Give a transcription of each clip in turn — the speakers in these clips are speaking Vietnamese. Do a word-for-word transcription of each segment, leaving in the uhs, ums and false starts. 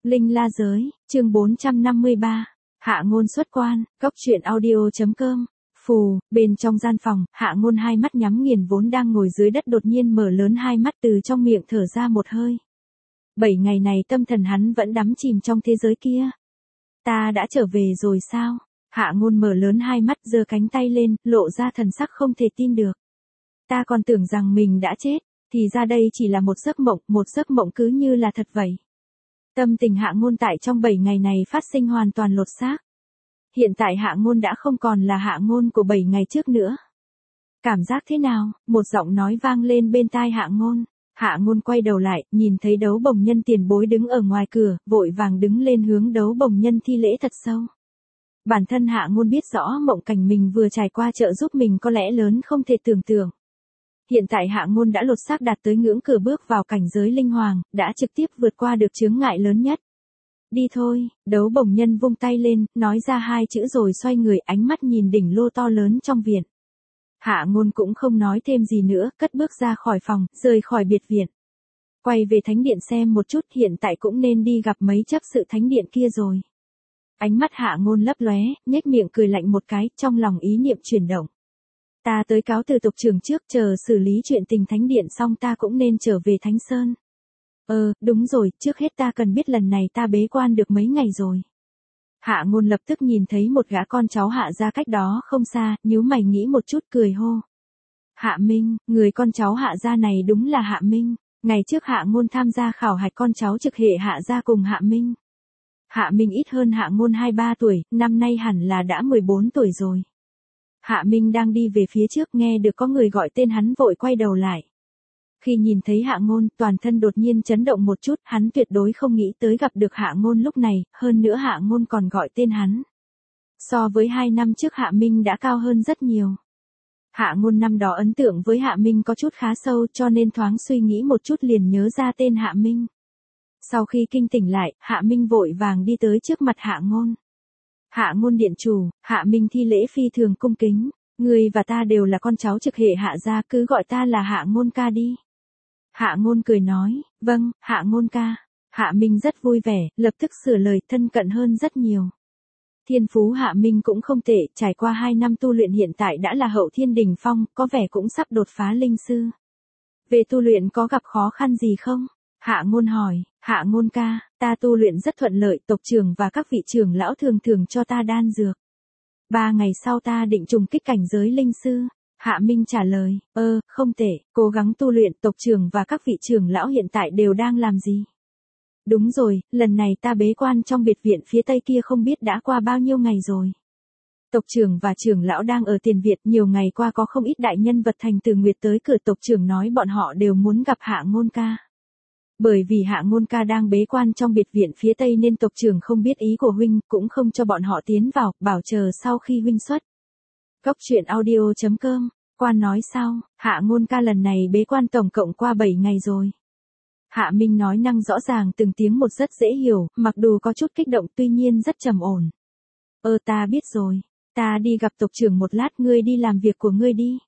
Linh La Giới, chương bốn trăm năm mươi ba. Hạ Ngôn xuất quan, góc truyện audio chấm com. Phù, bên trong gian phòng, Hạ Ngôn hai mắt nhắm nghiền vốn đang ngồi dưới đất đột nhiên mở lớn hai mắt từ trong miệng thở ra một hơi. Bảy ngày này tâm thần hắn vẫn đắm chìm trong thế giới kia. Ta đã trở về rồi sao? Hạ Ngôn mở lớn hai mắt giơ cánh tay lên, lộ ra thần sắc không thể tin được. Ta còn tưởng rằng mình đã chết, thì ra đây chỉ là một giấc mộng, một giấc mộng cứ như là thật vậy. Tâm tình Hạ Ngôn tại trong bảy ngày này phát sinh hoàn toàn lột xác. Hiện tại Hạ Ngôn đã không còn là Hạ Ngôn của bảy ngày trước nữa. Cảm giác thế nào? Một giọng nói vang lên bên tai Hạ Ngôn. Hạ Ngôn quay đầu lại, nhìn thấy Đấu Bồng Nhân tiền bối đứng ở ngoài cửa, vội vàng đứng lên hướng Đấu Bồng Nhân thi lễ thật sâu. Bản thân Hạ Ngôn biết rõ mộng cảnh mình vừa trải qua trợ giúp mình có lẽ lớn không thể tưởng tượng. Hiện tại Hạ Ngôn đã lột xác đạt tới ngưỡng cửa bước vào cảnh giới linh hoàng, đã trực tiếp vượt qua được chướng ngại lớn nhất. Đi thôi, Đấu Bồng Nhân vung tay lên, nói ra hai chữ rồi xoay người ánh mắt nhìn đỉnh lô to lớn trong viện. Hạ Ngôn cũng không nói thêm gì nữa, cất bước ra khỏi phòng, rời khỏi biệt viện. Quay về thánh điện xem một chút, hiện tại cũng nên đi gặp mấy chấp sự thánh điện kia rồi. Ánh mắt Hạ Ngôn lấp lóe, nhếch miệng cười lạnh một cái, trong lòng ý niệm chuyển động. Ta tới cáo từ tộc trưởng trước, chờ xử lý chuyện tình thánh điện xong ta cũng nên trở về Thánh Sơn. Ờ, đúng rồi, trước hết ta cần biết lần này ta bế quan được mấy ngày rồi. Hạ Ngôn lập tức nhìn thấy một gã con cháu Hạ gia cách đó không xa, nhíu mày nghĩ một chút cười hô. Hạ Minh, người con cháu Hạ gia này đúng là Hạ Minh. Ngày trước Hạ Ngôn tham gia khảo hạch con cháu trực hệ Hạ gia cùng Hạ Minh. Hạ Minh ít hơn Hạ Ngôn hai ba tuổi, năm nay hẳn là đã mười bốn tuổi rồi. Hạ Minh đang đi về phía trước nghe được có người gọi tên hắn vội quay đầu lại. Khi nhìn thấy Hạ Ngôn, toàn thân đột nhiên chấn động một chút, hắn tuyệt đối không nghĩ tới gặp được Hạ Ngôn lúc này, hơn nữa Hạ Ngôn còn gọi tên hắn. So với hai năm trước Hạ Minh đã cao hơn rất nhiều. Hạ Ngôn năm đó ấn tượng với Hạ Minh có chút khá sâu cho nên thoáng suy nghĩ một chút liền nhớ ra tên Hạ Minh. Sau khi kinh tỉnh lại, Hạ Minh vội vàng đi tới trước mặt Hạ Ngôn. Hạ Ngôn điện chủ, Hạ Minh thi lễ phi thường cung kính, người và ta đều là con cháu trực hệ Hạ gia, cứ gọi ta là Hạ Ngôn ca đi. Hạ Ngôn cười nói, vâng, Hạ Ngôn ca. Hạ Minh rất vui vẻ, lập tức sửa lời thân cận hơn rất nhiều. Thiên phú Hạ Minh cũng không tệ, trải qua hai năm tu luyện hiện tại đã là hậu thiên đỉnh phong, có vẻ cũng sắp đột phá linh sư. Về tu luyện có gặp khó khăn gì không? Hạ Ngôn hỏi, Hạ Ngôn ca, ta tu luyện rất thuận lợi, tộc trưởng và các vị trưởng lão thường thường cho ta đan dược. Ba ngày sau ta định trùng kích cảnh giới linh sư. Hạ Minh trả lời, ơ, không tệ, cố gắng tu luyện, tộc trưởng và các vị trưởng lão hiện tại đều đang làm gì? Đúng rồi, lần này ta bế quan trong biệt viện phía tây kia không biết đã qua bao nhiêu ngày rồi. Tộc trưởng và trưởng lão đang ở tiền viện, nhiều ngày qua có không ít đại nhân vật thành từ Nguyệt tới cửa, tộc trưởng nói bọn họ đều muốn gặp Hạ Ngôn ca. Bởi vì Hạ Ngôn ca đang bế quan trong biệt viện phía tây nên tộc trưởng không biết ý của huynh, cũng không cho bọn họ tiến vào, bảo chờ sau khi huynh xuất. Góc truyện audio chấm com, quan nói sau, Hạ Ngôn ca lần này bế quan tổng cộng qua bảy ngày rồi. Hạ Minh nói năng rõ ràng từng tiếng một rất dễ hiểu, mặc dù có chút kích động tuy nhiên rất trầm ổn. Ơ ta biết rồi, ta đi gặp tộc trưởng một lát, ngươi đi làm việc của ngươi đi.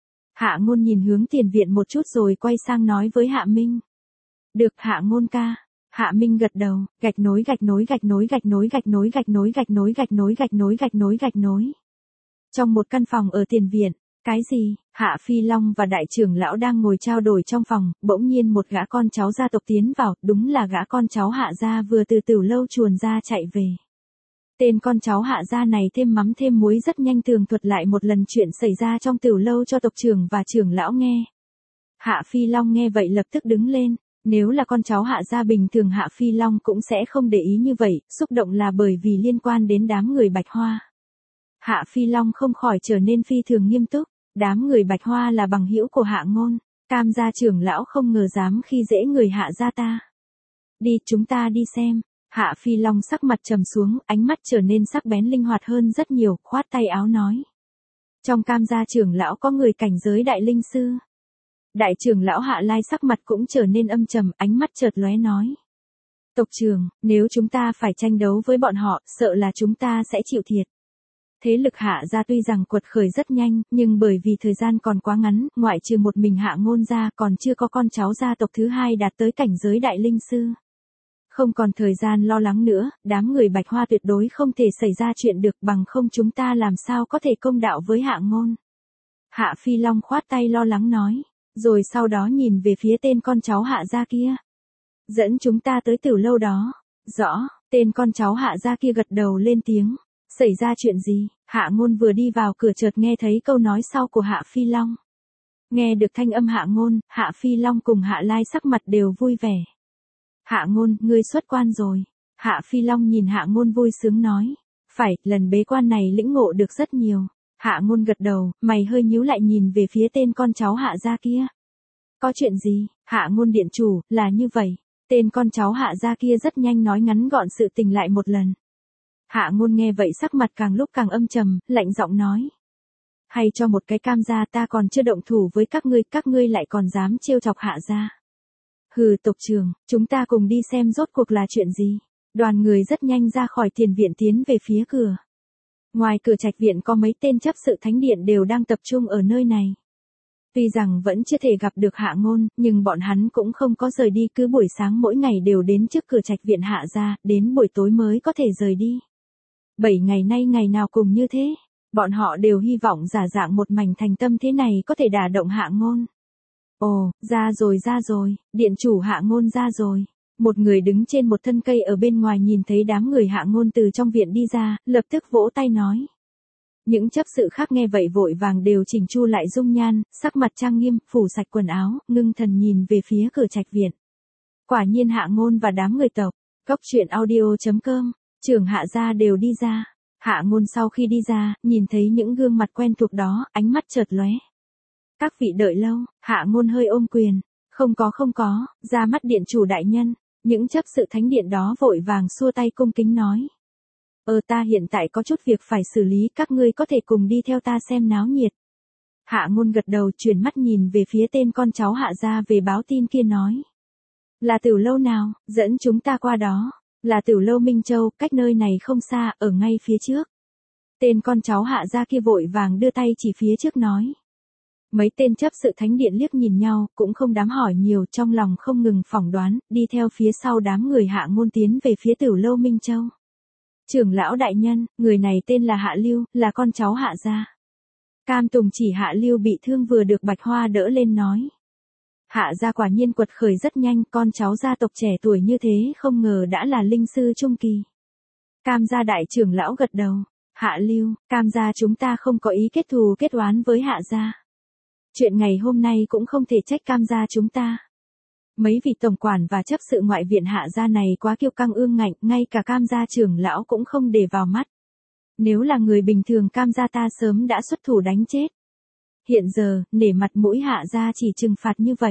Hạ Ngôn nhìn hướng tiền viện một chút rồi quay sang nói với Hạ Minh. Được Hạ Ngôn ca. Hạ Minh gật đầu, gạch nối gạch nối gạch nối gạch nối gạch nối gạch nối gạch nối gạch nối gạch nối gạch nối gạch nối. Trong một căn phòng ở tiền viện, cái gì? Hạ Phi Long và đại trưởng lão đang ngồi trao đổi trong phòng, bỗng nhiên một gã con cháu gia tộc tiến vào, đúng là gã con cháu Hạ gia vừa từ Tửu lâu chuồn ra chạy về. Tên con cháu Hạ gia này thêm mắm thêm muối rất nhanh tường thuật lại một lần chuyện xảy ra trong Tửu lâu cho tộc trưởng và trưởng lão nghe. Hạ Phi Long nghe vậy lập tức đứng lên. Nếu là con cháu Hạ gia bình thường Hạ Phi Long cũng sẽ không để ý như vậy, xúc động là bởi vì liên quan đến đám người Bạch Hoa. Hạ Phi Long không khỏi trở nên phi thường nghiêm túc, đám người Bạch Hoa là bằng hữu của Hạ Ngôn, Cam gia trưởng lão không ngờ dám khi dễ người Hạ gia ta. Đi, chúng ta đi xem. Hạ Phi Long sắc mặt trầm xuống, ánh mắt trở nên sắc bén linh hoạt hơn rất nhiều, khoát tay áo nói. Trong Cam gia trưởng lão có người cảnh giới đại linh sư. Đại trưởng lão Hạ Lai sắc mặt cũng trở nên âm trầm, ánh mắt chợt lóe nói. Tộc trưởng, nếu chúng ta phải tranh đấu với bọn họ, sợ là chúng ta sẽ chịu thiệt. Thế lực Hạ gia tuy rằng quật khởi rất nhanh, nhưng bởi vì thời gian còn quá ngắn, ngoại trừ một mình Hạ Ngôn gia còn chưa có con cháu gia tộc thứ hai đạt tới cảnh giới đại linh sư. Không còn thời gian lo lắng nữa, đám người Bạch Hoa tuyệt đối không thể xảy ra chuyện được, bằng không chúng ta làm sao có thể công đạo với Hạ Ngôn. Hạ Phi Long khoát tay lo lắng nói, rồi sau đó nhìn về phía tên con cháu Hạ gia kia. Dẫn chúng ta tới Tử lâu đó. Rõ, tên con cháu Hạ gia kia gật đầu lên tiếng. Xảy ra chuyện gì? Hạ Ngôn vừa đi vào cửa chợt nghe thấy câu nói sau của Hạ Phi Long. Nghe được thanh âm Hạ Ngôn, Hạ Phi Long cùng Hạ Lai sắc mặt đều vui vẻ. Hạ Ngôn, ngươi xuất quan rồi. Hạ Phi Long nhìn Hạ Ngôn vui sướng nói. Phải, lần bế quan này lĩnh ngộ được rất nhiều. Hạ Ngôn gật đầu, mày hơi nhíu lại nhìn về phía tên con cháu Hạ gia kia. Có chuyện gì? Hạ Ngôn điện chủ, là như vậy. Tên con cháu Hạ gia kia rất nhanh nói ngắn gọn sự tình lại một lần. Hạ Ngôn nghe vậy sắc mặt càng lúc càng âm trầm, lạnh giọng nói. Hay cho một cái cam gia, ta còn chưa động thủ với các ngươi, các ngươi lại còn dám trêu chọc Hạ gia. Hừ, tộc trưởng, chúng ta cùng đi xem rốt cuộc là chuyện gì. Đoàn người rất nhanh ra khỏi tiền viện tiến về phía cửa. Ngoài cửa trạch viện có mấy tên chấp sự thánh điện đều đang tập trung ở nơi này. Tuy rằng vẫn chưa thể gặp được Hạ Ngôn, nhưng bọn hắn cũng không có rời đi, cứ buổi sáng mỗi ngày đều đến trước cửa trạch viện Hạ gia, đến buổi tối mới có thể rời đi. Bảy ngày nay ngày nào cùng như thế, bọn họ đều hy vọng giả dạng một mảnh thành tâm thế này có thể đả động Hạ Ngôn. Ồ, ra rồi ra rồi, điện chủ Hạ Ngôn ra rồi. Một người đứng trên một thân cây ở bên ngoài nhìn thấy đám người Hạ Ngôn từ trong viện đi ra, lập tức vỗ tay nói. Những chấp sự khác nghe vậy vội vàng đều chỉnh chu lại dung nhan, sắc mặt trang nghiêm, phủ sạch quần áo, ngưng thần nhìn về phía cửa trạch viện. Quả nhiên Hạ Ngôn và đám người tộc, Cốc Truyện Audio chấm com, trưởng Hạ gia đều đi ra. Hạ Ngôn sau khi đi ra, nhìn thấy những gương mặt quen thuộc đó, ánh mắt chợt lóe. Các vị đợi lâu, Hạ Ngôn hơi ôm quyền. Không có không có, ra mắt điện chủ đại nhân. Những chấp sự thánh điện đó vội vàng xua tay cung kính nói. Ờ ta hiện tại có chút việc phải xử lý, các ngươi có thể cùng đi theo ta xem náo nhiệt. Hạ Ngôn gật đầu, chuyển mắt nhìn về phía tên con cháu Hạ gia về báo tin kia nói. Là Tử lâu nào, dẫn chúng ta qua đó. Là Tử lâu Minh Châu, cách nơi này không xa, ở ngay phía trước. Tên con cháu Hạ gia kia vội vàng đưa tay chỉ phía trước nói. Mấy tên chấp sự thánh điện liếc nhìn nhau, cũng không dám hỏi nhiều, trong lòng không ngừng phỏng đoán, đi theo phía sau đám người Hạ Ngôn tiến về phía Tử lâu Minh Châu. Trưởng lão đại nhân, người này tên là Hạ Lưu, là con cháu Hạ gia. Cam Tùng chỉ Hạ Lưu bị thương vừa được Bạch Hoa đỡ lên nói. Hạ gia quả nhiên quật khởi rất nhanh, con cháu gia tộc trẻ tuổi như thế không ngờ đã là linh sư trung kỳ. Cam gia đại trưởng lão gật đầu. Hạ Lưu, Cam gia chúng ta không có ý kết thù kết oán với Hạ gia. Chuyện ngày hôm nay cũng không thể trách Cam gia chúng ta. Mấy vị tổng quản và chấp sự ngoại viện Hạ gia này quá kiêu căng ương ngạnh, ngay cả Cam gia trưởng lão cũng không để vào mắt. Nếu là người bình thường Cam gia ta sớm đã xuất thủ đánh chết. Hiện giờ, nể mặt mũi Hạ gia chỉ trừng phạt như vậy.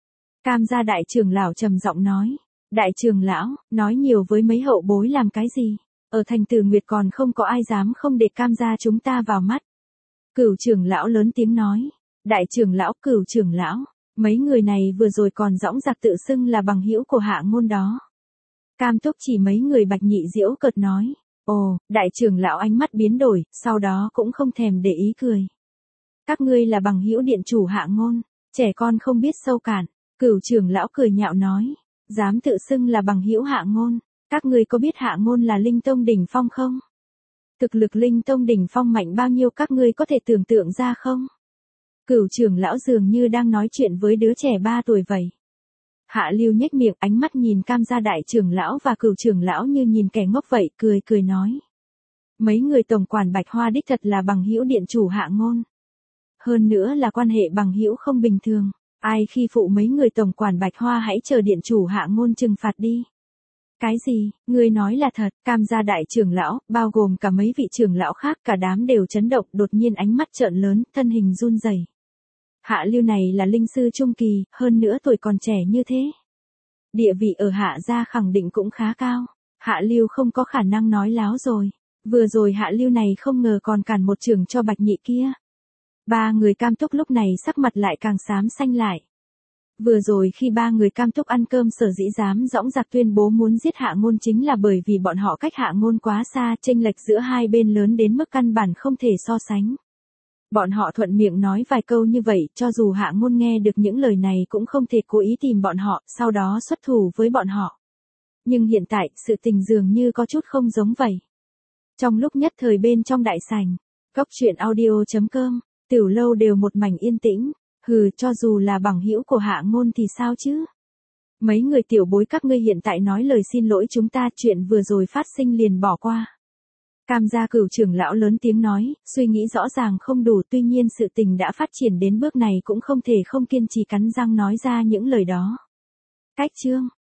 Cam gia đại trưởng lão trầm giọng nói. Đại trưởng lão, nói nhiều với mấy hậu bối làm cái gì? Ở thành Tử Nguyệt còn không có ai dám không để Cam gia chúng ta vào mắt. Cửu trưởng lão lớn tiếng nói. Đại trưởng lão, cửu trưởng lão, mấy người này vừa rồi còn dõng dạc tự xưng là bằng hữu của Hạ Ngôn đó. Cam Túc chỉ mấy người Bạch Nhị giễu cợt nói. Ồ, đại trưởng lão ánh mắt biến đổi, sau đó cũng không thèm để ý cười. Các ngươi là bằng hữu điện chủ Hạ Ngôn, trẻ con không biết sâu cạn. Cửu trưởng lão cười nhạo nói. Dám tự xưng là bằng hữu Hạ Ngôn, các ngươi có biết Hạ Ngôn là linh tông đỉnh phong không? Thực lực linh tông đỉnh phong mạnh bao nhiêu các ngươi có thể tưởng tượng ra không? Cửu trưởng lão dường như đang nói chuyện với đứa trẻ ba tuổi vậy. Hạ Lưu nhếch miệng, ánh mắt nhìn Cam gia đại trưởng lão và cửu trưởng lão như nhìn kẻ ngốc vậy, cười cười nói. Mấy người tổng quản Bạch Hoa đích thật là bằng hữu điện chủ Hạ Ngôn. Hơn nữa là quan hệ bằng hữu không bình thường. Ai khi phụ mấy người tổng quản Bạch Hoa hãy chờ điện chủ Hạ Ngôn trừng phạt đi. Cái gì, ngươi nói là thật? Cam gia đại trưởng lão, bao gồm cả mấy vị trưởng lão khác, cả đám đều chấn động, đột nhiên ánh mắt trợn lớn, thân hình run rẩy. Hạ Lưu này là linh sư trung kỳ, hơn nữa tuổi còn trẻ như thế. Địa vị ở Hạ gia khẳng định cũng khá cao. Hạ Lưu không có khả năng nói láo rồi. Vừa rồi Hạ Lưu này không ngờ còn cản một chưởng cho Bạch Nhị kia. Ba người Cam Túc lúc này sắc mặt lại càng xám xanh lại. Vừa rồi khi ba người Cam Túc ăn cơm sở dĩ dám dõng dạc tuyên bố muốn giết Hạ Ngôn chính là bởi vì bọn họ cách Hạ Ngôn quá xa, chênh lệch giữa hai bên lớn đến mức căn bản không thể so sánh. Bọn họ thuận miệng nói vài câu như vậy, cho dù Hạ Ngôn nghe được những lời này cũng không thể cố ý tìm bọn họ, sau đó xuất thủ với bọn họ. Nhưng hiện tại, sự tình dường như có chút không giống vậy. Trong lúc nhất thời bên trong đại sảnh, Cốc truyện audio chấm com, tiểu lâu đều một mảnh yên tĩnh. Hừ, cho dù là bằng hữu của Hạ Ngôn thì sao chứ? Mấy người tiểu bối các ngươi hiện tại nói lời xin lỗi chúng ta, chuyện vừa rồi phát sinh liền bỏ qua. Cam gia Cửu trưởng lão lớn tiếng nói, suy nghĩ rõ ràng không đủ, tuy nhiên sự tình đã phát triển đến bước này cũng không thể không kiên trì cắn răng nói ra những lời đó. Cách chương